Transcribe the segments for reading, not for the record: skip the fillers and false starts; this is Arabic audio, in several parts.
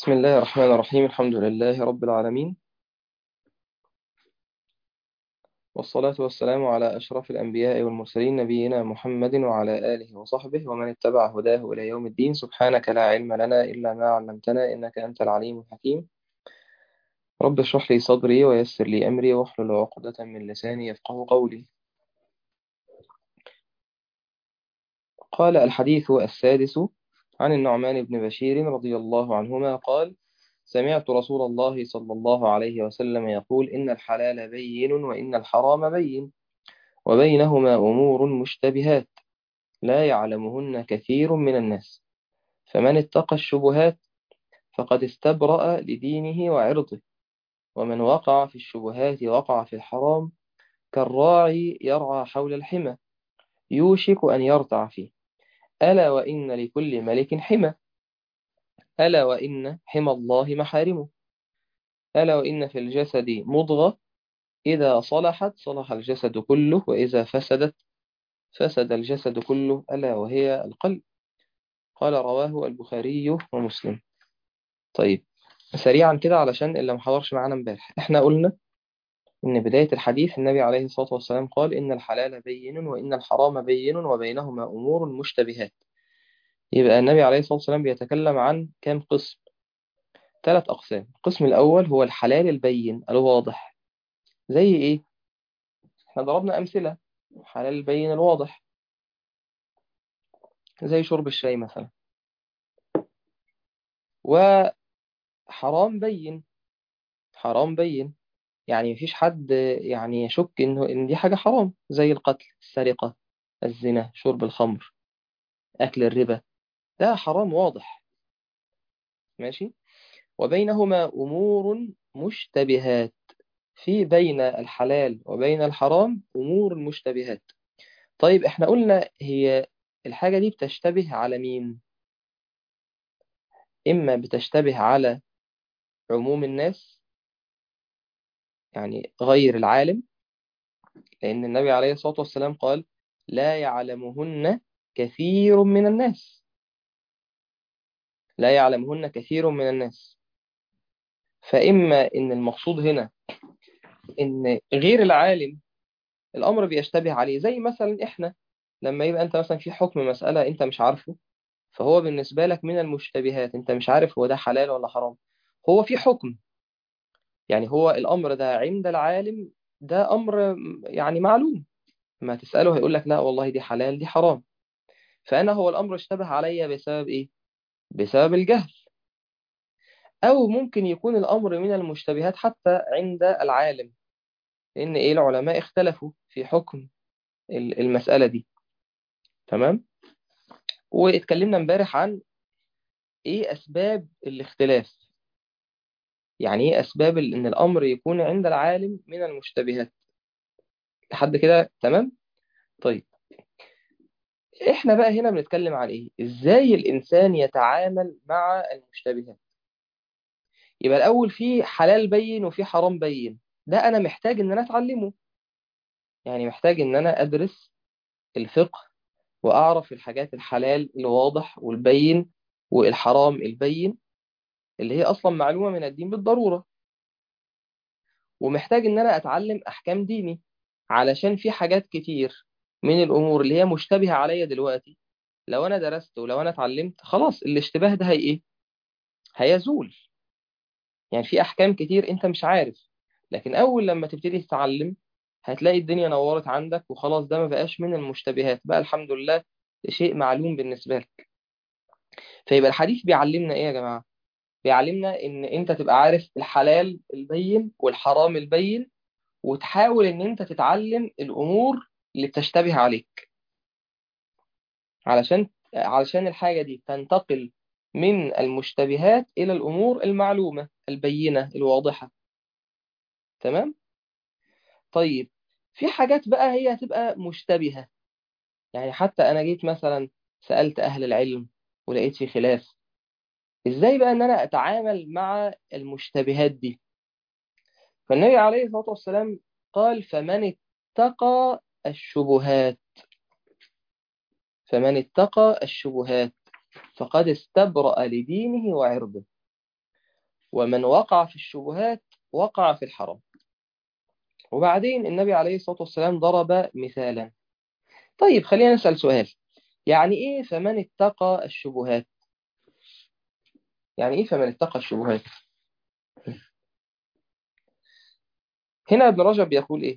بسم الله الرحمن الرحيم. الحمد لله رب العالمين، والصلاة والسلام على أشرف الأنبياء والمرسلين، نبينا محمد وعلى آله وصحبه ومن اتبع هداه إلى يوم الدين. سبحانك لا علم لنا إلا ما علمتنا، إنك أنت العليم الحكيم. رب اشرح لي صدري ويسر لي أمري واحلل عقدة من لساني يفقه قولي. قال الحديث السادس عن النعمان بن بشير رضي الله عنهما قال: سمعت رسول الله صلى الله عليه وسلم يقول: إن الحلال بين وإن الحرام بين وبينهما أمور مشتبهات لا يعلمهن كثير من الناس، فمن اتقى الشبهات فقد استبرأ لدينه وعرضه، ومن وقع في الشبهات وقع في الحرام، كالراعي يرعى حول الحمى يوشك أن يرتع فيه. ألا وإن لكل ملك حمى، ألا وإن حمى الله محارمه، ألا وإن في الجسد مضغة إذا صلحت صلح الجسد كله، وإذا فسدت فسد الجسد كله، ألا وهي القلب. قال: رواه البخاري ومسلم. طيب، سريعا كده علشان اللي محضرش معانا امبارح، احنا قلنا ان بداية الحديث النبي عليه الصلاة والسلام قال: ان الحلال بين وان الحرام بين وبينهما امور مشتبهات. يبقى النبي عليه الصلاة والسلام بيتكلم عن كام قسم؟ 3 أقسام. القسم الأول هو الحلال البين الواضح. زي إيه؟ احنا ضربنا أمثلة. الحلال البين الواضح زي شرب الشاي مثلا. وحرام بين، حرام بين يعني مفيش حد يعني يشك إن دي حاجة حرام، زي القتل، السرقة، الزنا، شرب الخمر، أكل الربا. ده حرام واضح. ماشي. وبينهما أمور مشتبهات. في بين الحلال وبين الحرام أمور مشتبهات. طيب، احنا قلنا هي الحاجة دي بتشتبه على مين؟ إما بتشتبه على عموم الناس، يعني غير العالم، لأن النبي عليه الصلاة والسلام قال: لا يعلمهن كثير من الناس. لا يعلمهن كثير من الناس. فإما إن المقصود هنا إن غير العالم الأمر بيشتبه عليه، زي مثلا إحنا لما يبقى أنت مثلا في حكم مسألة أنت مش عارفه، فهو بالنسبة لك من المشتبهات، أنت مش عارف هو ده حلال ولا حرام. هو في حكم، يعني هو الأمر ده عند العالم، ده أمر يعني معلوم، ما تسأله هيقول لك لا والله دي حلال دي حرام. فأنا هو الأمر اشتبه عليا بسبب إيه؟ بسبب الجهل. أو ممكن يكون الأمر من المشتبهات حتى عند العالم، لأن إيه، العلماء اختلفوا في حكم المسألة دي. تمام. واتكلمنا امبارح عن ايه اسباب الاختلاف، يعني ايه اسباب ان الامر يكون عند العالم من المشتبهات. لحد كده تمام. طيب، احنا بقى هنا بنتكلم عن ايه، ازاي الانسان يتعامل مع المشتبهات. يبقى الاول في حلال بين وفي حرام بين، ده انا محتاج ان انا اتعلمه، يعني محتاج ان انا ادرس الفقه واعرف الحاجات الحلال الواضح والبين والحرام البين، اللي هي اصلا معلومة من الدين بالضرورة. ومحتاج ان انا اتعلم احكام ديني، علشان في حاجات كتير من الامور اللي هي مشتبهة عليا دلوقتي، لو انا درست ولو انا اتعلمت خلاص الاشتباه ده هي ايه، هيزول. يعني في احكام كتير انت مش عارف، لكن اول لما تبتدي تتعلم هتلاقي الدنيا نورت عندك، وخلاص ده ما بقاش من المشتبهات بقى، الحمد لله، شيء معلوم بالنسبة لك. فيبقى الحديث بيعلمنا ايه يا جماعة؟ بيعلمنا ان انت تبقى عارف الحلال البين والحرام البين، وتحاول ان انت تتعلم الامور اللي بتشتبه عليك، علشان الحاجة دي تنتقل من المشتبهات الى الامور المعلومة البينة الواضحة. تمام. طيب، في حاجات بقى هي هتبقى مشتبهة، يعني حتى انا جيت مثلا سألت اهل العلم ولقيت في خلاف، ازاي بقى ان انا اتعامل مع المشتبهات دي؟ فالنبي عليه الصلاة والسلام قال: فمن اتقى الشبهات، فمن اتقى الشبهات فقد استبرأ لدينه وعرضه. ومن وقع في الشبهات وقع في الحرام. وبعدين النبي عليه الصلاة والسلام ضرب مثالا. طيب خلينا نسأل سؤال، يعني إيه فمن اتقى الشبهات؟ يعني إيه فمن اتقى الشبهات؟ هنا ابن رجب يقول إيه؟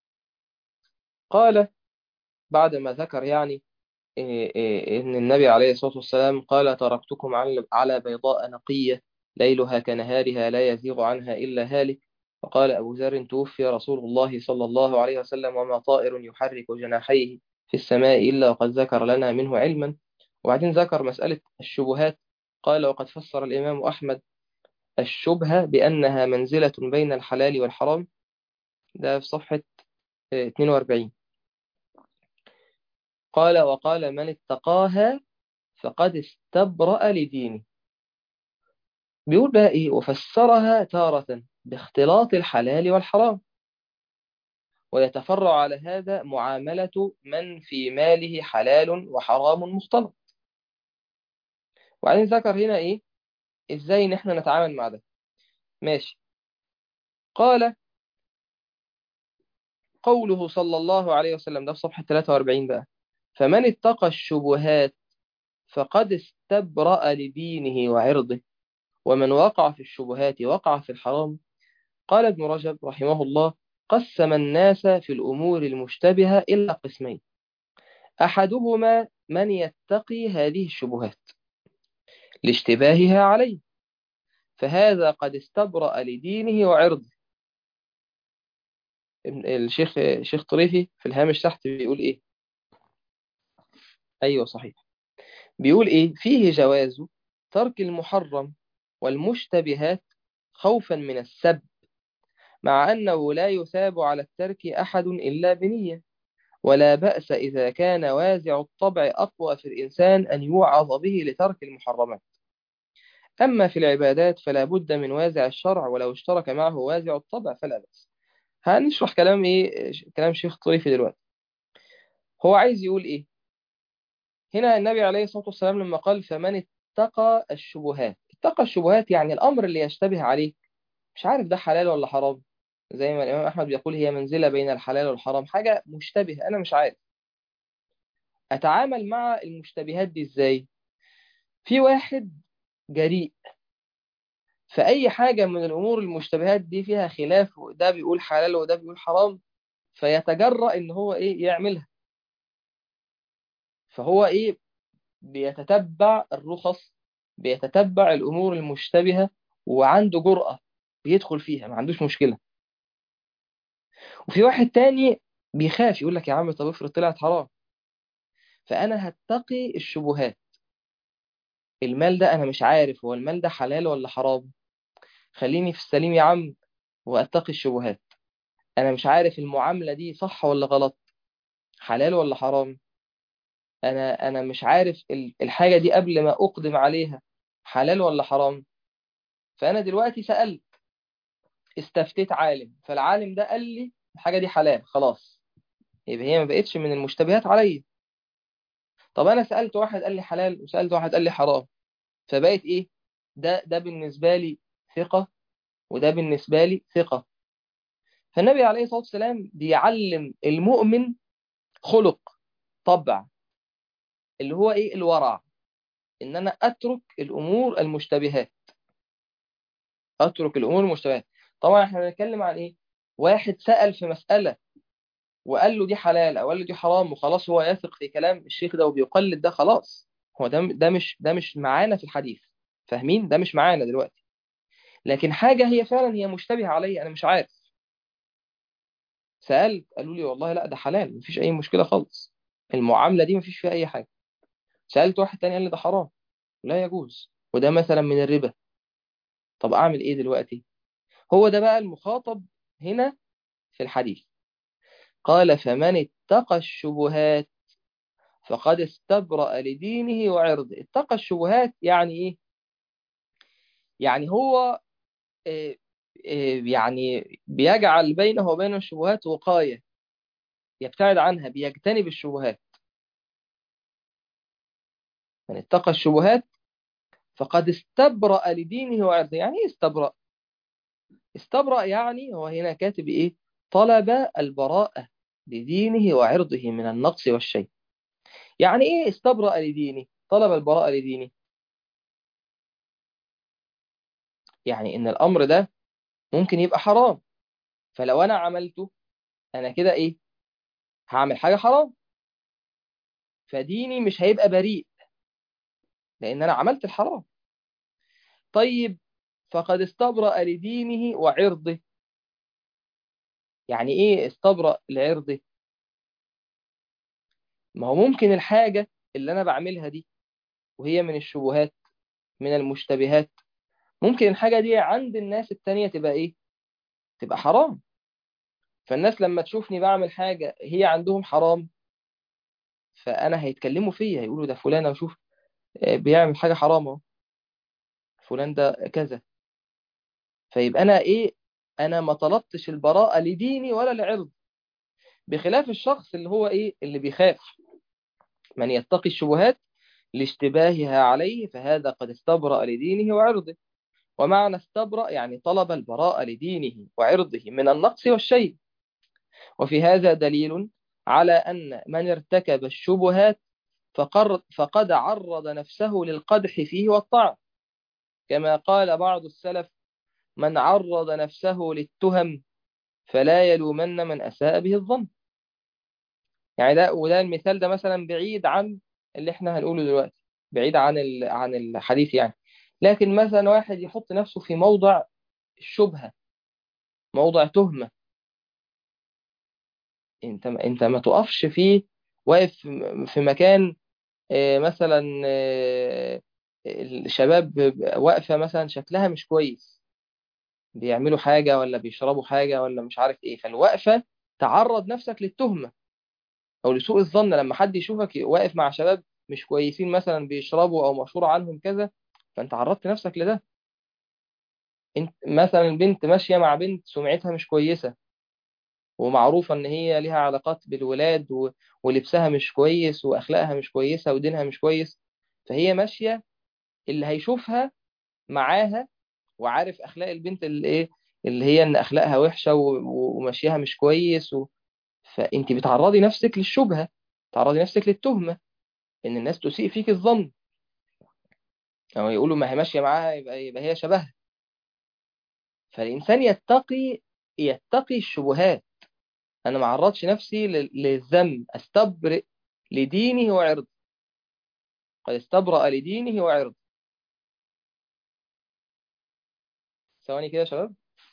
قال بعد ما ذكر يعني إن النبي عليه الصلاة والسلام قال تركتكم على بيضاء نقية ليلها كنهارها لا يزيغ عنها إلا هالك. فقال أبو ذر توفي رسول الله صلى الله عليه وسلم وما طائر يحرك جناحيه في السماء إلا وقد ذكر لنا منه علما. وبعدين ذكر مسألة الشبهات. قال وقد فسر الإمام أحمد الشبهة بأنها منزلة بين الحلال والحرام. ده في صفحة 42. قال وقال من اتقاها فقد استبرأ لدينه. بيقول بقى إيه؟ وفسرها تارة باختلاط الحلال والحرام، ويتفرع على هذا معاملة من في ماله حلال وحرام مختلط. وبعدين ذكر هنا إيه؟ إزاي إن إحنا نتعامل مع ده. ماشي. قال قوله صلى الله عليه وسلم، ده في صفحة 43 بقى، فمن اتقى الشبهات فقد استبرأ لدينه وعرضه، ومن وقع في الشبهات وقع في الحرام. قال ابن رجب رحمه الله قسم الناس في الأمور المشتبهة إلى قسمين: أحدهما من يتقي هذه الشبهات لاشتباهها عليه، فهذا قد استبرأ لدينه وعرضه. الشيخ طريفي في الهامش تحت بيقول إيه؟ أيوة صحيح. بيقول إيه؟ فيه جواز ترك المحرم والمشتبهات خوفا من السب، مع أنه لا يثاب على الترك أحد إلا بنية، ولا بأس إذا كان وازع الطبع أقوى في الإنسان أن يوعظ به لترك المحرمات. أما في العبادات فلا بد من وازع الشرع، ولو اشترك معه وازع الطبع فلا بأس. هنشرح كلام إيه؟ كلام شيخ طريفي دلوقتي. هو عايز يقول إيه؟ هنا النبي عليه الصلاة والسلام لما قال فمن اتقى الشبهات، اتقى الشبهات يعني الأمر اللي يشتبه عليه مش عارف ده حلال ولا حرام. زي ما الإمام أحمد بيقول هي منزلة بين الحلال والحرام، حاجة مشتبه أنا مش عارف أتعامل مع المشتبهات دي إزاي. في واحد جريء، فأي حاجة من الأمور المشتبهات دي فيها خلاف، وده بيقول حلال وده بيقول حرام، فيتجرأ إن هو إيه يعملها. فهو إيه؟ بيتتبع الرخص، بيتتبع الأمور المشتبهة، وعنده جرأة بيدخل فيها ما عندوش مشكلة. وفي واحد تاني بيخاف يقول لك يا عم طب افرض طلعت حرام، فأنا هتقي الشبهات. المال ده أنا مش عارف هو المال ده حلال ولا حرام، خليني في السليم يا عم وأتقي الشبهات. أنا مش عارف المعاملة دي صح ولا غلط، حلال ولا حرام. أنا مش عارف الحاجة دي قبل ما أقدم عليها حلال ولا حرام. فأنا دلوقتي سألت، استفتيت عالم، فالعالم ده قال لي الحاجة دي حلال، خلاص يبقى هي ما بقتش من المشتبهات عليا. طب أنا سألت واحد قال لي حلال وسألت واحد قال لي حرام، فبقت إيه؟ ده بالنسبة لي ثقة، وده بالنسبة لي ثقة. فالنبي عليه الصلاة والسلام بيعلم المؤمن خلق، طبع، اللي هو إيه؟ الورع. إن أنا أترك الأمور المشتبهات، أترك الأمور المشتبهات. طبعا إحنا بنتكلم عن إيه؟ واحد سأل في مسألة وقال له دي حلال أو قال له دي حرام، وخلاص هو يثق في كلام الشيخ ده وبيقلد ده، خلاص هو ده مش معانا في الحديث. فاهمين؟ ده مش معانا دلوقتي. لكن حاجة هي فعلا هي مشتبهة علي أنا مش عارف، سألت قالوا لي والله لا ده حلال مفيش أي مشكلة خالص، المعاملة دي مفيش فيها أي حاجة. سألت واحد تاني قال لي ده حرام لا يجوز، وده مثلا من الربا. طب أعمل إيه دلوقتي؟ هو ده بقى المخاطب هنا في الحديث. قال فمن اتقى الشبهات فقد استبرأ لدينه وعرضه. اتقى الشبهات يعني إيه؟ يعني هو يعني بيجعل بينه وبين الشبهات وقاية، يبتعد عنها، بيجتنب الشبهات. من اتقى الشبهات فقد استبرأ لدينه وعرضه. يعني ايه استبرأ؟ استبرأ يعني هو هنا كاتب ايه؟ طلب البراءة لدينه وعرضه من النقص والشيء. يعني ايه استبرأ لدينه؟ طلب البراءة لدينه، يعني ان الامر ده ممكن يبقى حرام، فلو انا عملته انا كده ايه؟ هعمل حاجة حرام، فديني مش هيبقى بريء لان انا عملت الحرام. طيب فقد استبرأ لدينه وعرضه، يعني ايه استبرأ لعرضه؟ ما هو ممكن الحاجة اللي انا بعملها دي وهي من الشبهات، من المشتبهات، ممكن الحاجة دي عند الناس التانية تبقى ايه؟ تبقى حرام. فالناس لما تشوفني بعمل حاجة هي عندهم حرام، فانا هيتكلموا فيا، يقولوا ده فلان وشوف بيعمل حاجة حرام اهو، فلان ده كذا. فيبقى انا ايه؟ انا ما طلبتش البراءة لديني ولا لعرض، بخلاف الشخص اللي هو ايه؟ اللي بيخاف. من يتقي الشبهات لاشتباهها عليه فهذا قد استبرأ لدينه وعرضه. ومعنى استبرأ يعني طلب البراءة لدينه وعرضه من النقص والشيء. وفي هذا دليل على أن من ارتكب الشبهات فقد عرض نفسه للقدح فيه والطعن، كما قال بعض السلف: من عرض نفسه للتهم فلا يلومن من أساء به الظن. يعني وده المثال ده مثلا بعيد عن اللي احنا هنقوله دلوقتي، بعيد عن عن الحديث يعني. لكن مثلا واحد يحط نفسه في موضع الشبهة، موضع تهمة، انت ما تقفش فيه، واقف في مكان مثلا الشباب واقفة مثلا شكلها مش كويس، بيعملوا حاجة ولا بيشربوا حاجة ولا مش عارف ايه، فالوقفة تعرض نفسك للتهمة او لسوء الظن. لما حد يشوفك واقف مع شباب مش كويسين مثلا بيشربوا او مشهور عنهم كذا، فانت عرضت نفسك لده. انت مثلا بنت ماشية مع بنت سمعتها مش كويسة، ومعروفة ان هي ليها علاقات بالولاد ولبسها مش كويس واخلاقها مش كويسة ودينها مش كويس، فهي ماشية، اللي هيشوفها معاها وعارف اخلاق البنت اللي ايه، اللي هي ان اخلاقها وحشة وماشيها مش كويس فانت بتعرضي نفسك للشبهة، تعرضي نفسك للتهمة ان الناس تسيء فيك الظن، او يقولوا ما هي ماشية معاها يبقى هي شبهها. فالانسان يتقي الشبهات. انا ما اعرضش نفسي للذم، استبرئ لدينه وعرضه. قد استبرأ لدينه وعرضه. ثواني كده يا شباب.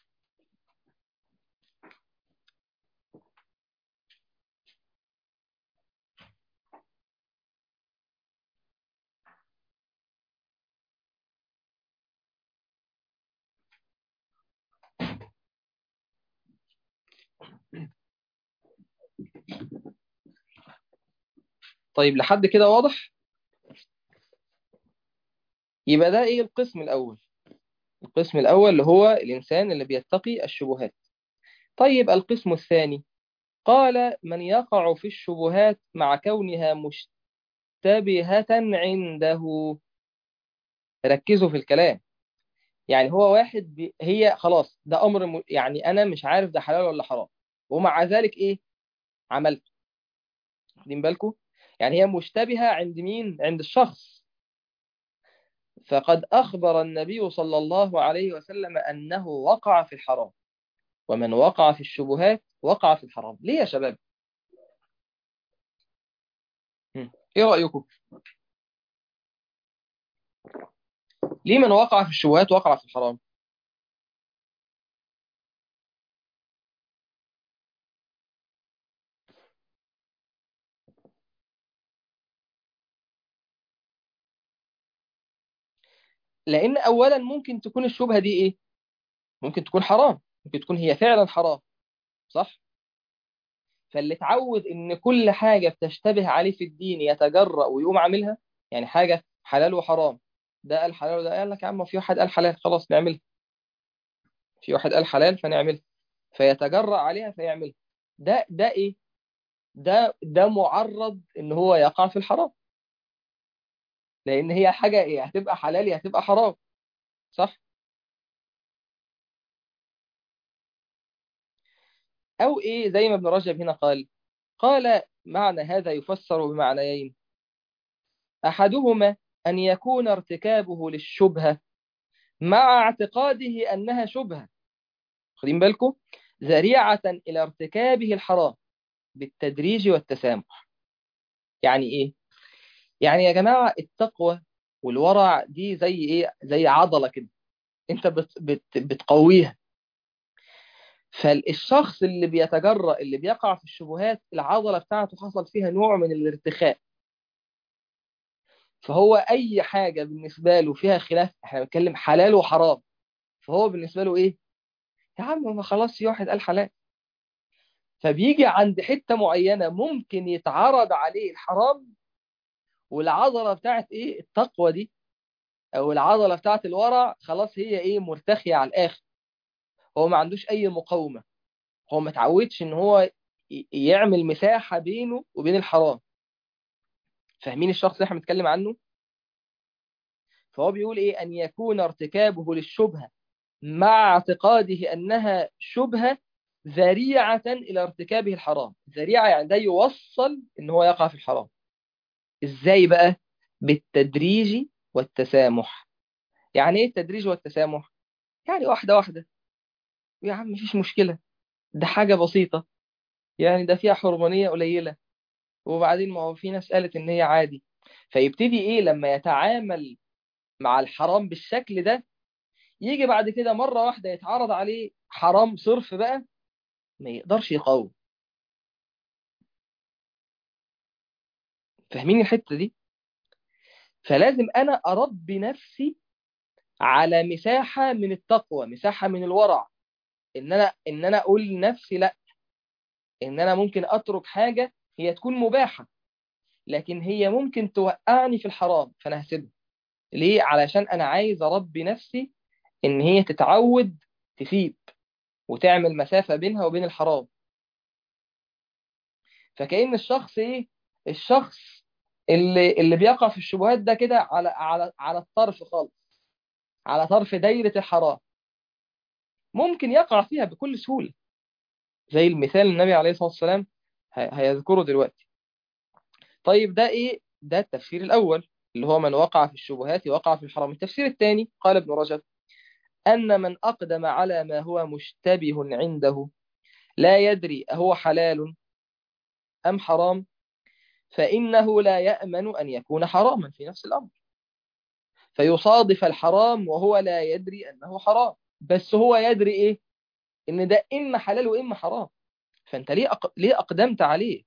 طيب لحد كده واضح؟ يبقى ده ايه؟ القسم الاول. القسم الاول اللي هو الانسان اللي بيتقي الشبهات. طيب القسم الثاني، قال: من يقع في الشبهات مع كونها مشتبهة عنده. ركزوا في الكلام. يعني هو واحد هي خلاص ده امر يعني انا مش عارف ده حلال ولا حرام، ومع ذلك ايه؟ عملت. واخدين بالكم؟ يعني هي مشتبهة عند مين؟ عند الشخص. فقد أخبر النبي صلى الله عليه وسلم أنه وقع في الحرام، ومن وقع في الشبهات وقع في الحرام. ليه يا شباب؟ إيه رأيكم؟ ليه من وقع في الشبهات وقع في الحرام؟ لأن أولا ممكن تكون الشبهة دي إيه؟ ممكن تكون حرام، ممكن تكون هي فعلا حرام، صح؟ فاللي اتعود إن كل حاجة بتشتبه عليه في الدين يتجرأ ويقوم عاملها، يعني حاجة حلال وحرام، ده قال حلال وده قال لك يا عم في واحد قال حلال خلاص نعملها، في واحد قال حلال فنعملها، فيتجرأ عليها فيعملها. ده ايه؟ ده معرض ان هو يقع في الحرام. لان هي حاجه ايه، هتبقى حلال يا هتبقى حرام، صح؟ او ايه زي ما ابن رجب هنا قال معنى هذا يفسر بمعنيين. احدهما ان يكون ارتكابه للشبهه مع اعتقاده انها شبهه، خدين بالكم، ذريعه الى ارتكابه الحرام بالتدريج والتسامح. يعني ايه؟ يعني يا جماعه التقوى والورع دي زي ايه، زي عضله كده، انت بتقويها. فالشخص اللي بيتجرأ، اللي بيقع في الشبهات، العضلة بتاعته حصل فيها نوع من الارتخاء. فهو أي حاجة بالنسبة له فيها خلاف، احنا بنتكلم حلال وحرام، فهو بالنسبة له إيه؟ يا عم ما خلاص في واحد قال حلال. فبيجي عند حتة معينة ممكن يتعرض عليه الحرام، والعضلة بتاعت إيه التقوى دي، أو العضلة بتاعت الورع، خلاص هي إيه مرتخية على الآخر. هو ما عندوش أي مقاومة، هو ما تعودش إن هو يعمل مساحة بينه وبين الحرام. فاهمين الشخص اللي احنا بنتكلم عنه؟ فهو بيقول ايه، ان يكون ارتكابه للشبهة مع اعتقاده انها شبهة ذريعة الى ارتكابه الحرام. ذريعة يعني ده يوصل ان هو يقع في الحرام. ازاي بقى؟ بالتدريج والتسامح. يعني ايه التدريج والتسامح؟ يعني واحدة واحدة، يا عم مفيش مشكلة، ده حاجة بسيطة، يعني ده فيها حرمانية قليلة، وبعدين ما هو في ناس قالت ان هي عادي. فيبتدي ايه لما يتعامل مع الحرام بالشكل ده، يجي بعد كده مرة واحدة يتعرض عليه حرام صرف بقى، ما يقدرش يقاوم. فاهمين الحتة دي؟ فلازم أنا أربي نفسي على مساحة من التقوى، مساحة من الورع، إن أنا أقول لنفسي لا، إن أنا ممكن أترك حاجة هي تكون مباحة، لكن هي ممكن توقعني في الحرام، فأنا هسيبها. ليه؟ علشان أنا عايز أربي نفسي إن هي تتعود تسيب، وتعمل مسافة بينها وبين الحرام. فكأن الشخص ايه، الشخص اللي بيقع في الشبهات ده كده على الطرف خالص، على طرف دايرة الحرام، ممكن يقع فيها بكل سهولة، زي المثال النبي عليه الصلاة والسلام هيذكره دلوقتي. طيب ده ايه، ده التفسير الأول اللي هو من وقع في الشبهات وقع في الحرام. التفسير الثاني قال ابن رجب أن من أقدم على ما هو مشتبه عنده لا يدري أهو حلال أم حرام، فإنه لا يأمن أن يكون حراما في نفس الأمر، فيصادف الحرام وهو لا يدري أنه حرام، بس هو يدري إيه، إن ده إما حلال وإما حرام. فأنت ليه أقدمت عليه؟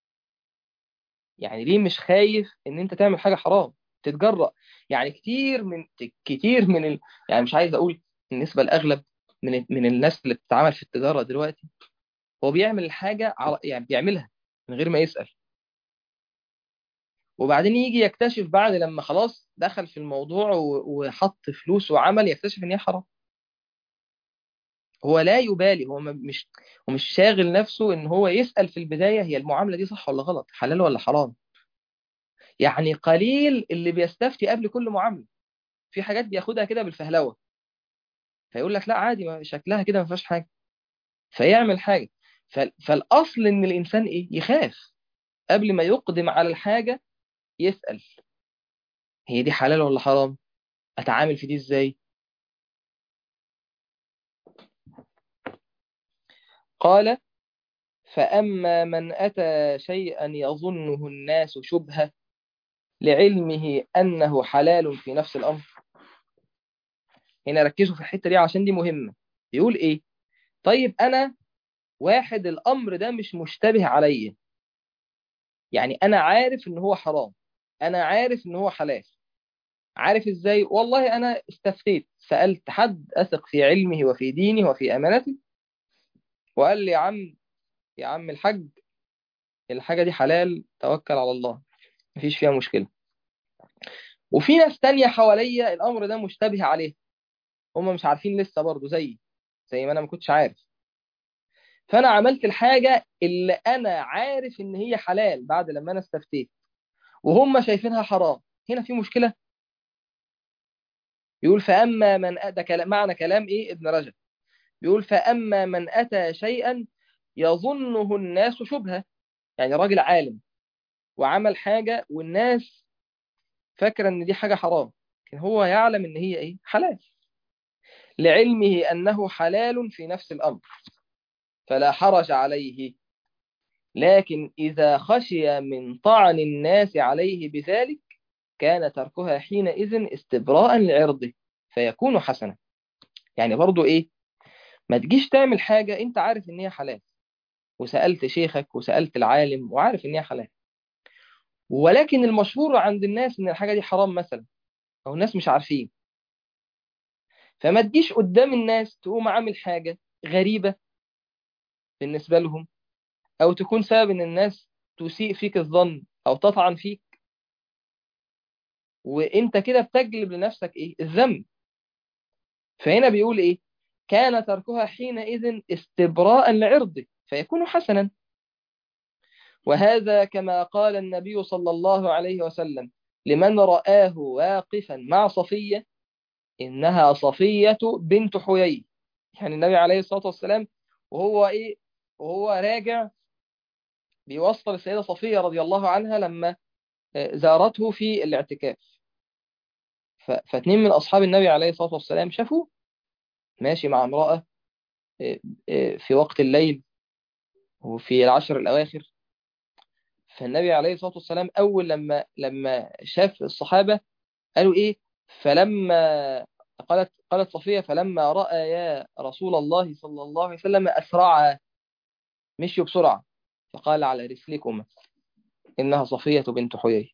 يعني ليه مش خايف إن أنت تعمل حاجة حرام، تتجرأ؟ يعني كتير من يعني مش عايز أقول النسبة الأغلب من الناس اللي بتتعامل في التجارة دلوقتي، هو بيعمل الحاجة يعني بيعملها من غير ما يسأل، وبعدين يجي يكتشف بعد لما خلاص دخل في الموضوع وحط فلوس وعمل، يكتشف ان هي حرام. هو لا يبالي، هو مش شاغل نفسه ان هو يسأل في البداية هي المعاملة دي صح ولا غلط، حلال ولا حرام. يعني قليل اللي بيستفتي قبل كل معاملة، في حاجات بياخدها كده بالفهلوة، فيقول لك لا عادي، ما شكلها كده ما فيهاش حاجة، فيعمل حاجة. فالأصل ان الإنسان ايه، يخاف قبل ما يقدم على الحاجة، يسأل هي دي حلال ولا حرام، أتعامل في دي ازاي. قال فأما من أتى شيئا يظنه الناس شبهة لعلمه أنه حلال في نفس الأمر. هنا ركزوا في الحتة دي عشان دي مهمة. يقول إيه؟ طيب أنا واحد الأمر ده مش مشتبه عليا، يعني أنا عارف إن هو حرام، أنا عارف إن هو حلال. عارف إزاي؟ والله أنا استفتيت، سألت حد أثق في علمه وفي دينه وفي أمانته، وقال لي يا عم الحاج، الحاجة دي حلال، توكل على الله، مفيش فيها مشكلة. وفي ناس تانية حواليا الأمر ده مشتبه عليه، هم مش عارفين لسه برضه زي ما أنا ما كنتش عارف. فأنا عملت الحاجة اللي أنا عارف إن هي حلال بعد لما أنا استفتيت، وهم شايفينها حرام، هنا في مشكلة. يقول فأما من أتى معنى كلام إيه ابن رجب، بيقول فأما من أتى شيئا يظنه الناس شبهة، يعني راجل عالم وعمل حاجة والناس فاكرة إن دي حاجة حرام، لكن هو يعلم إن هي إيه حلال، لعلمه أنه حلال في نفس الأمر فلا حرج عليه. لكن إذا خشي من طعن الناس عليه بذلك كان تركها حينئذ استبراء لعرضه فيكون حسنا. يعني برضو إيه، ما تجيش تعمل حاجة أنت عارف إن هي حلال، وسألت شيخك وسألت العالم وعارف إن هي حلال، ولكن المشهور عند الناس إن الحاجة دي حرام مثلا، أو الناس مش عارفين، فما تجيش قدام الناس تقوم عامل حاجة غريبة بالنسبة لهم، أو تكون سبب إن الناس تسيء فيك الظن أو تطعن فيك، وأنت كده بتجلب لنفسك إيه الذنب. فهنا بيقول إيه، كان تركها حينئذ استبراء لعرضه فيكون حسنا. وهذا كما قال النبي صلى الله عليه وسلم لمن رآه واقفا مع صفية إنها صفية بنت حيي. يعني النبي عليه الصلاة والسلام وهو إيه، وهو راجع بيوصل السيدة صفية رضي الله عنها لما زارته في الاعتكاف، فاتنين من أصحاب النبي عليه الصلاة والسلام شافوه ماشي مع امرأة في وقت الليل وفي العشر الأواخر. فالنبي عليه الصلاة والسلام أول لما شاف الصحابة قالوا إيه، فلما قالت صفية فلما رأى يا رسول الله صلى الله عليه وسلم أسرع، مشيوا بسرعة، فقال على رسلكم إنها صفية بنت حيي.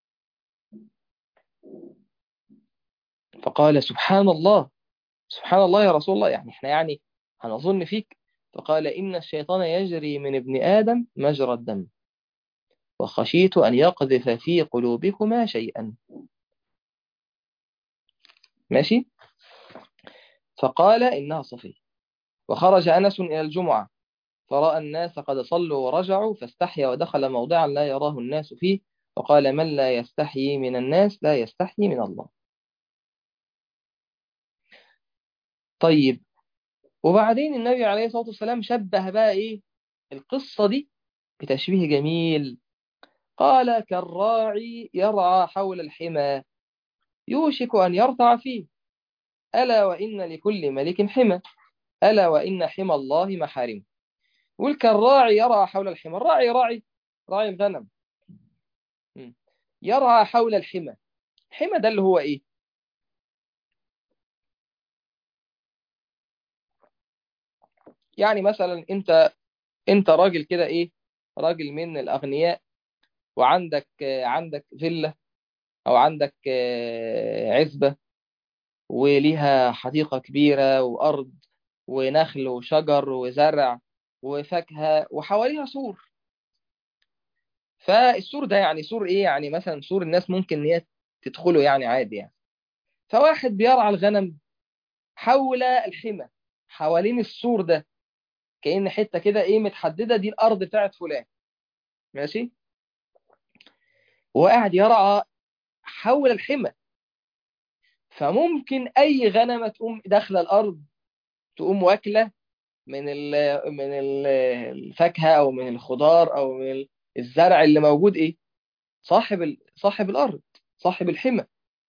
فقال سبحان الله سبحان الله يا رسول الله، يعني احنا يعني هنظن فيك. فقال إن الشيطان يجري من ابن آدم مجرى الدم وخشيت أن يقذف في قلوبكما شيئا. ماشي. فقال إنها صفية. وخرج أنس إلى الجمعة فرأى الناس قد صلوا ورجعوا فاستحيا ودخل موضعا لا يراه الناس فيه وقال من لا يستحيي من الناس لا يستحيي من الله. طيب، وبعدين النبي عليه الصلاة والسلام شبه بقى إيه القصة دي بتشبيه جميل. قال كالراعي يرعى حول الحمى يوشك أن يرتع فيه ألا وإن لكل ملك حمى ألا وإن حمى الله محارم. يقول كالراعي يرعى حول الحمى، الراعي راعي الغنم. م. يرعى حول الحمى، الحمى ده اللي هو إيه، يعني مثلا أنت راجل كده إيه، راجل من الأغنياء وعندك عندك فيلا أو عندك عزبة وليها حديقة كبيرة وأرض ونخل وشجر وزرع وفاكهة وحواليها سور. فالسور ده يعني سور إيه، يعني مثلا سور الناس ممكن إن هي تدخله يعني عادي يعني. فواحد بيرعى الغنم حول الحمى حوالين السور ده، كأن حتة كده إيه متحددة، دي الأرض بتاعت فلان. ماشي. وقاعد يرعى حول الحمى، فممكن أي غنمة تقوم داخلة الأرض تقوم واكلة من الفاكهة أو من الخضار أو من الزرع اللي موجود إيه، صاحب الأرض صاحب الحمى.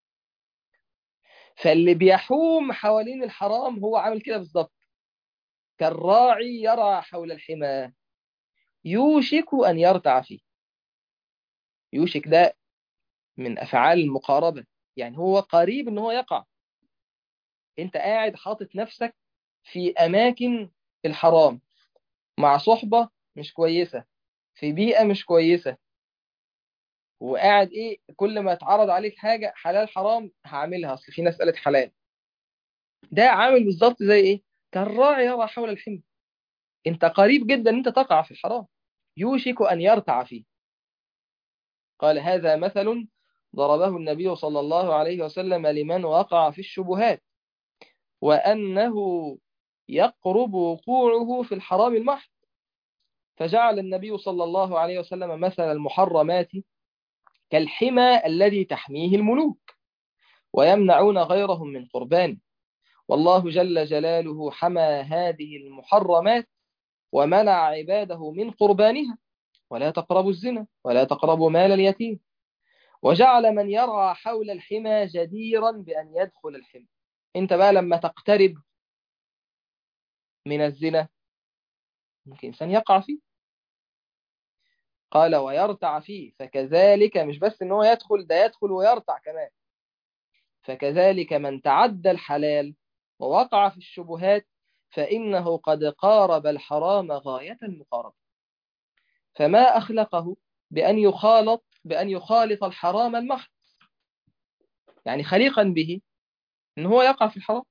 فاللي بيحوم حوالين الحرام هو عامل كده بالظبط، كالراعي يرعى حول الحمى يوشك أن يرتع فيه. يوشك ده من أفعال المقاربة، يعني هو قريب إن هو يقع. أنت قاعد حاطط نفسك في أماكن الحرام مع صحبة مش كويسة في بيئة مش كويسة، وقاعد ايه كل ما اتعرض عليك حاجه حلال حرام هعملها اصل في ناس قالت حلال. ده عامل بالظبط زي ايه، كالراعي يرعى حول الحمى، انت قريب جدا ان انت تقع في الحرام يوشك ان يرتع فيه. قال هذا مثل ضربه النبي صلى الله عليه وسلم لمن وقع في الشبهات وانه يقرب وقوعه في الحرام المحض. فجعل النبي صلى الله عليه وسلم مثل المحرمات كالحمى الذي تحميه الملوك ويمنعون غيرهم من قربانه. والله جل جلاله حمى هذه المحرمات ومنع عباده من قربانها. ولا تقربوا الزنا ولا تقربوا مال اليتيم، وجعل من يرعى حول الحمى جديرا بأن يدخل الحمى. انت بقى لما تقترب من الزنا ممكن إنسان يقع فيه. قال ويرتع فيه، فكذلك مش بس ان هو يدخل، ده يدخل ويرتع كمان. فكذلك من تعدى الحلال ووقع في الشبهات فإنه قد قارب الحرام غاية المقاربة. فما أخلقه بأن يخالط الحرام المحض، يعني خليقا به إن هو يقع في الحرام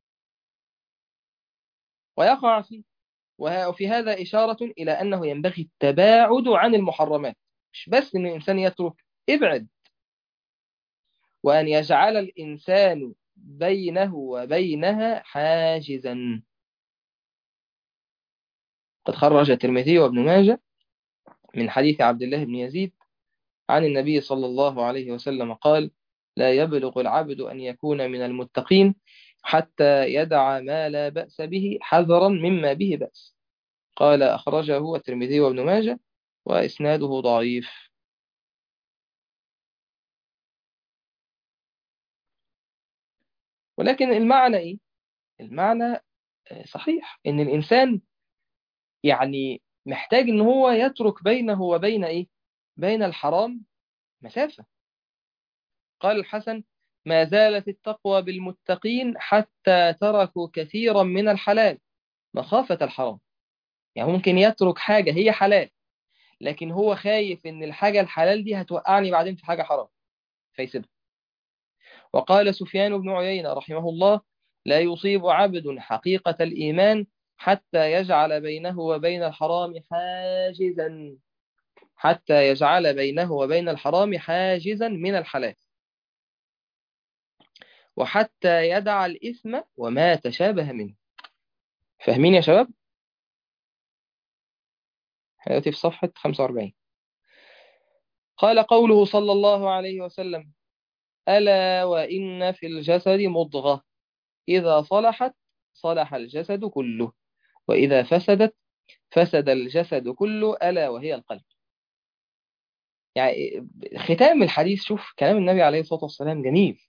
ويقع فيه. وفي هذا إشارة إلى أنه ينبغي التباعد عن المحرمات، مش بس إن الإنسان يترك، ابعد. وأن يجعل الإنسان بينه وبينها حاجزا. قد خرج الترمذي وابن ماجه من حديث عبد الله بن يزيد عن النبي صلى الله عليه وسلم قال: لا يبلغ العبد أن يكون من المتقين حتى يدع ما لا بأس به حذرا مما به بأس. قال أخرجه الترمذي وابن ماجه وإسناده ضعيف. ولكن المعنى إيه؟ المعنى صحيح، إن الإنسان يعني محتاج إن هو يترك بينه وبين إيه؟ بين الحرام مسافة. قال الحسن: ما زالت التقوى بالمتقين حتى تركوا كثيرا من الحلال مخافة الحرام. يعني ممكن يترك حاجة هي حلال، لكن هو خايف إن الحاجة الحلال دي هتوقعني بعدين في حاجة حرام فيسيبها. وقال سفيان بن عيينة رحمه الله: لا يصيب عبد حقيقة الإيمان حتى يجعل بينه وبين الحرام حاجزا، حتى يجعل بينه وبين الحرام حاجزا من الحلال، وحتى يدع الإثم وما تشابه منه. فاهمين يا شباب؟ دلوقتي في صفحة 45. قال قوله صلى الله عليه وسلم: ألا وإن في الجسد مضغة إذا صلحت صلح الجسد كله وإذا فسدت فسد الجسد كله ألا وهي القلب. يعني ختام الحديث، شوف كلام النبي عليه الصلاة والسلام جميل.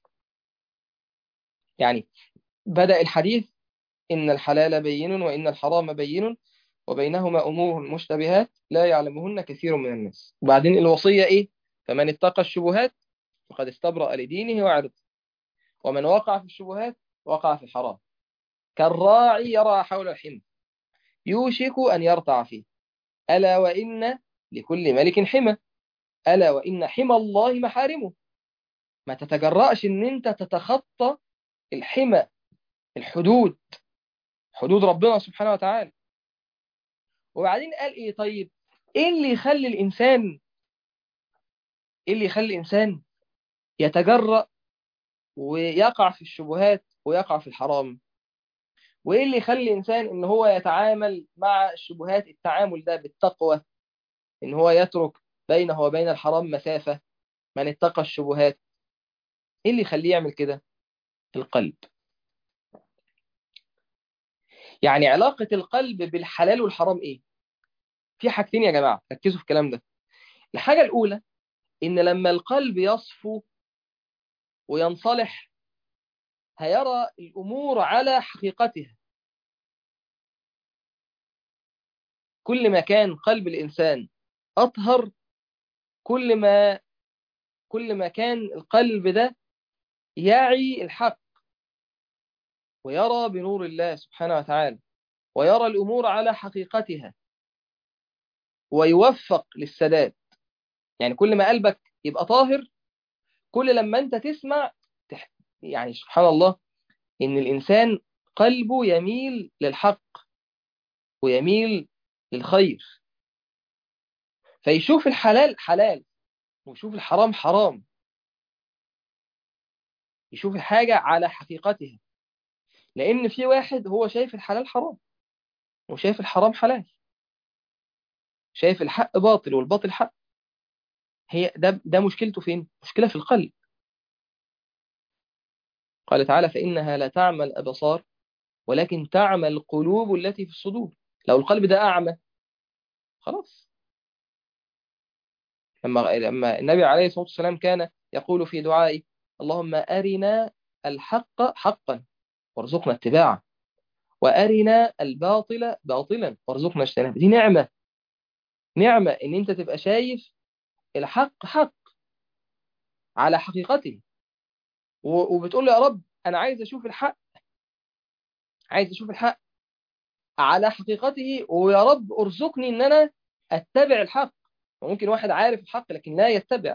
يعني بدأ الحديث: إن الحلال بين وإن الحرام بين وبينهما أمور مشتبهات لا يعلمهن كثير من الناس. وبعدين الوصية إيه؟ فمن اتقى الشبهات فقد استبرأ لدينه وعرضه، ومن وقع في الشبهات وقع في الحرام. كالراعي يرعى حول الحمى يوشك أن يرتع فيه. ألا وإن لكل ملك حمى، ألا وإن حمى الله محارمه. ما تتجرأش إن أنت تتخطى الحمى، الحدود، حدود ربنا سبحانه وتعالى. وبعدين قال إيه؟ طيب إيه اللي يخلي الإنسان، إيه اللي يخلي الإنسان يتجرأ ويقع في الشبهات ويقع في الحرام؟ وإيه اللي يخلي الإنسان إن هو يتعامل مع الشبهات التعامل ده بالتقوى، إن هو يترك بينه وبين الحرام مسافة؟ من اتقى الشبهات. إيه اللي يخليه يعمل كده؟ القلب. يعني علاقة القلب بالحلال والحرام إيه؟ في حاجتين يا جماعة ركزوا في الكلام ده. الحاجة الأولى إن لما القلب يصفو وينصلح هيرى الأمور على حقيقتها. كل ما كان قلب الإنسان أطهر، كل ما كل ما كان القلب ده يعي الحق ويرى بنور الله سبحانه وتعالى ويرى الأمور على حقيقتها ويوفق للسداد. يعني كل ما قلبك يبقى طاهر، كل لما أنت تسمع يعني سبحان الله إن الإنسان قلبه يميل للحق ويميل للخير، فيشوف الحلال حلال ويشوف الحرام حرام، يشوف الحاجة على حقيقتها. لأن في واحد هو شايف الحلال حرام وشايف الحرام حلال، شايف الحق باطل والباطل حق. هي ده مشكلته فين؟ مشكلة في القلب. قال تعالى فإنها لا تعمى الأبصار ولكن تعمى القلوب التي في الصدور. لو القلب ده أعمى خلاص. لما النبي عليه الصلاة والسلام كان يقول في دعائه اللهم أرنا الحق حقا وارزقنا اتباعه، وأرنا الباطل باطلا وارزقنا اجتنابه. دي نعمة، نعمة إن أنت تبقى شايف الحق حق على حقيقته، وبتقول له يا رب أنا عايز أشوف الحق، عايز أشوف الحق على حقيقته، ويا رب ارزقني إن أنا أتبع الحق. وممكن واحد عارف الحق لكن لا يتبع.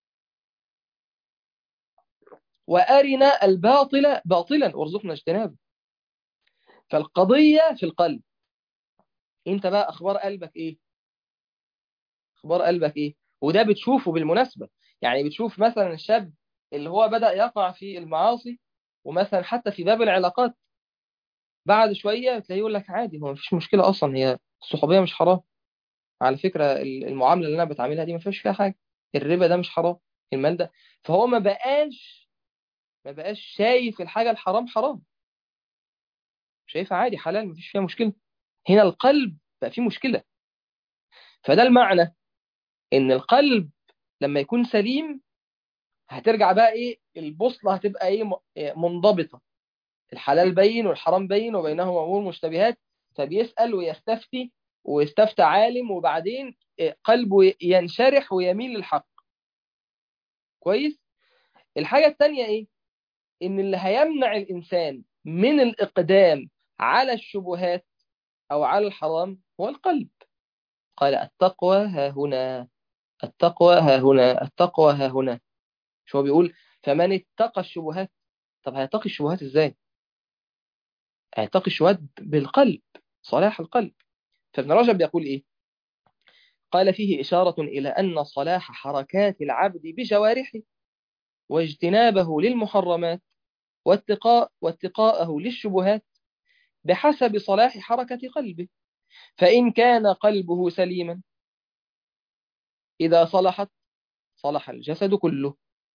وأرنا الباطل باطلا وارزقنا اجتنابه. فالقضية في القلب. انت بقى اخبار قلبك ايه؟ اخبار قلبك ايه؟ وده بتشوفه بالمناسبة. يعني بتشوف مثلا الشاب اللي هو بدأ يقع في المعاصي، ومثلا حتى في باب العلاقات بعد شوية تلاقيه يقول لك عادي، هو مفيش مشكلة أصلا، هي الصحوبية مش حرام. على فكرة المعاملة اللي أنا بتعاملها دي ما فيش فيها حاجة، الربا ده مش حرام، المال ده. فهو ما بقاش شايف الحاجة الحرام حرام، شايفها عادي حلال مفيش فيها مشكلة. هنا القلب بقى فيه مشكلة. فده المعنى، ان القلب لما يكون سليم هترجع بقى ايه، البوصلة هتبقى ايه منضبطة، الحلال بين والحرام بين وبينهما امور مشتبهات. فبيسأل ويستفتي، ويستفتى عالم، وبعدين قلبه ينشرح ويميل للحق. كويس. الحاجة التانية ايه؟ ان اللي هيمنع الانسان من الاقدام على الشبهات او على الحرام هو القلب. قال التقوى ها هنا، التقوى ها هنا، التقوى ها هنا. شو هو بيقول؟ فمن اتقى الشبهات. طب هيتقي الشبهات ازاي؟ هيتقي الشبهات بالقلب، صلاح القلب. فابن رجب بيقول ايه؟ قال فيه إشارة إلى أن صلاح حركات العبد بجوارحه واجتنابه للمحرمات واتقاءه للشبهات بحسب صلاح حركة قلبه. فإن كان قلبه سليما إذا صلحت صلح الجسد كله.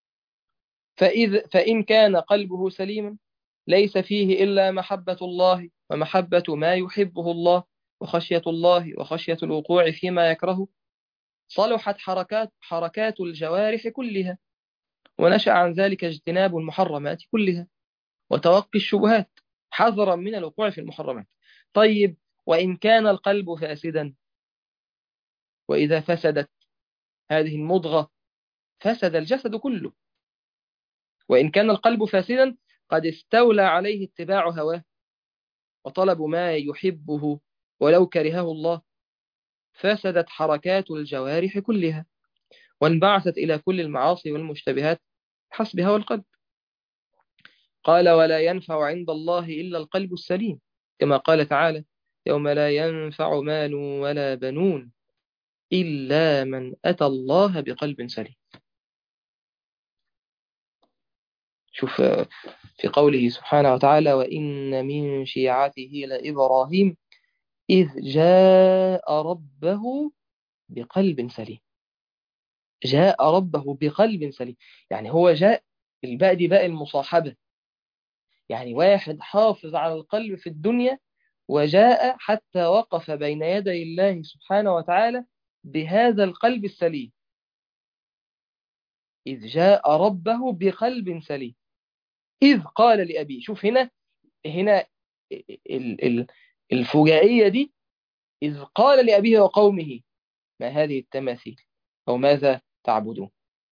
فإن كان قلبه سليما ليس فيه إلا محبة الله ومحبة ما يحبه الله وخشية الله وخشية الوقوع فيما يكره، صلحت حركات الجوارح كلها، ونشأ عن ذلك اجتناب المحرمات كلها وتوقي الشبهات حذرا من الوقوع في المحرمات. طيب وإن كان القلب فاسدا؟ وإذا فسدت هذه المضغة فسد الجسد كله. وإن كان القلب فاسدا قد استولى عليه اتباع هواه وطلب ما يحبه ولو كرهه الله، فسدت حركات الجوارح كلها وانبعثت إلى كل المعاصي والمشتبهات حسب هوى القلب. قال ولا ينفع عند الله إلا القلب السليم، كما قال تعالى يوم لا ينفع مال ولا بنون إلا من أتى الله بقلب سليم. شوف في قوله سبحانه وتعالى وإن من شيعته لإبراهيم إذ جاء ربه بقلب سليم. جاء ربه بقلب سليم، يعني هو جاء. الباء دي باء المصاحبة، يعني واحد حافظ على القلب في الدنيا وجاء حتى وقف بين يدي الله سبحانه وتعالى بهذا القلب السليم. إذ جاء ربه بقلب سليم إذ قال لأبيه. شوف هنا ال- الفجائية دي. إذ قال لأبيه وقومه ما هذه التماثيل أو ماذا تعبدون.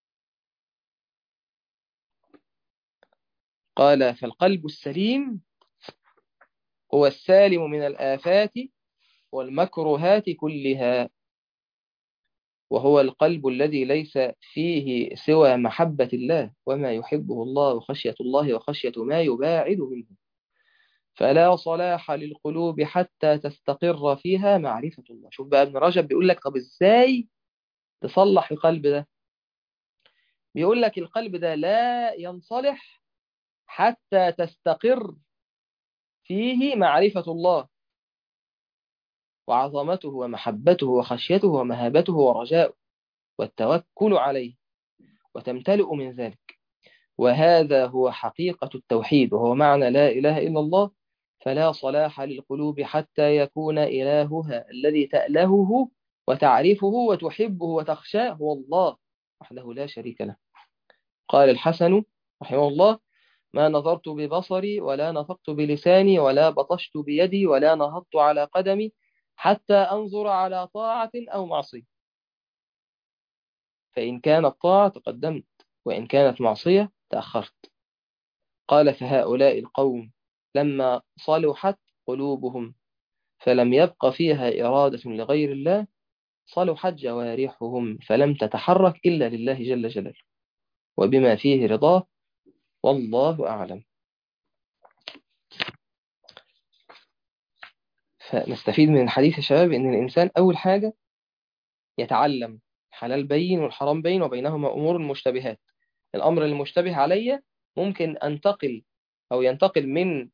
قال فالقلب السليم هو السالم من الآفات والمكروهات كلها، وهو القلب الذي ليس فيه سوى محبة الله وما يحبه الله وخشية الله وخشية ما يباعد منه. فلا صلاح للقلوب حتى تستقر فيها معرفة الله. شوف بقى ابن رجب بيقول لك طب ازاي تصلح القلب ده؟ بيقول لك القلب ده لا ينصلح حتى تستقر فيه معرفة الله وعظمته ومحبته وخشيته ومهابته ورجاؤه. والتوكل عليه وتمتلئ من ذلك. وهذا هو حقيقة التوحيد، وهو معنى لا إله إلا الله. فلا صلاح للقلوب حتى يكون إلهها الذي تألهه وتعرفه وتحبه وتخشاه هو الله وحده لا شريك له. قال الحسن رحمه الله: ما نظرت ببصري ولا نطقت بلساني ولا بطشت بيدي ولا نهضت على قدمي حتى أنظر على طاعة أو معصية، فإن كانت طاعة تقدمت وإن كانت معصية تأخرت. قال: فهؤلاء القوم لما صلحت قلوبهم فلم يبق فيها إرادة لغير الله، صلحت جوارحهم فلم تتحرك إلا لله جل جلاله وبما فيه رضاه، والله أعلم. فنستفيد من الحديث يا شباب إن الإنسان أول حاجة يتعلم حلال بين والحرام بين وبينهما أمور مشتبهات. الأمر المشتبه علي ممكن أنتقل أو ينتقل من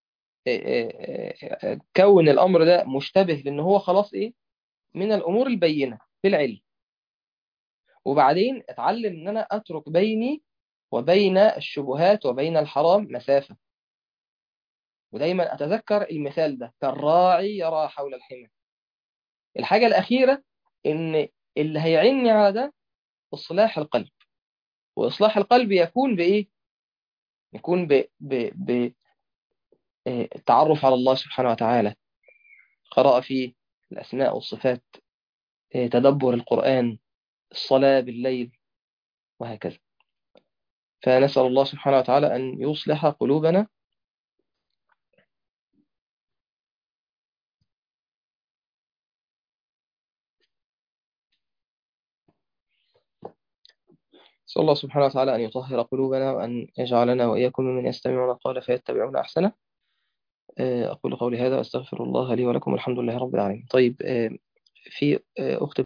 كون الأمر ده مشتبه لأن هو خلاص إيه من الأمور البينة بالعلم، وبعدين أتعلم إن أنا أترك بيني وبين الشبهات وبين الحرام مسافة. ودايما أتذكر المثال ده كالراعي يرى حول الحمى. الحاجة الأخيرة إن اللي هيعني على ده إصلاح القلب، وإصلاح القلب يكون بإيه؟ يكون التعرف على الله سبحانه وتعالى، قراءة فيه الأسماء والصفات، تدبر القرآن، الصلاة بالليل، وهكذا. فنسأل الله سبحانه وتعالى أن يصلح قلوبنا. نسأل الله سبحانه وتعالى أن يطهر قلوبنا وأن يجعلنا وإياكم ممن يستمعون القول فيتبعون أحسنه. أقول قولي هذا وأستغفر الله لي ولكم، والحمد لله رب العالمين. طيب، في أخت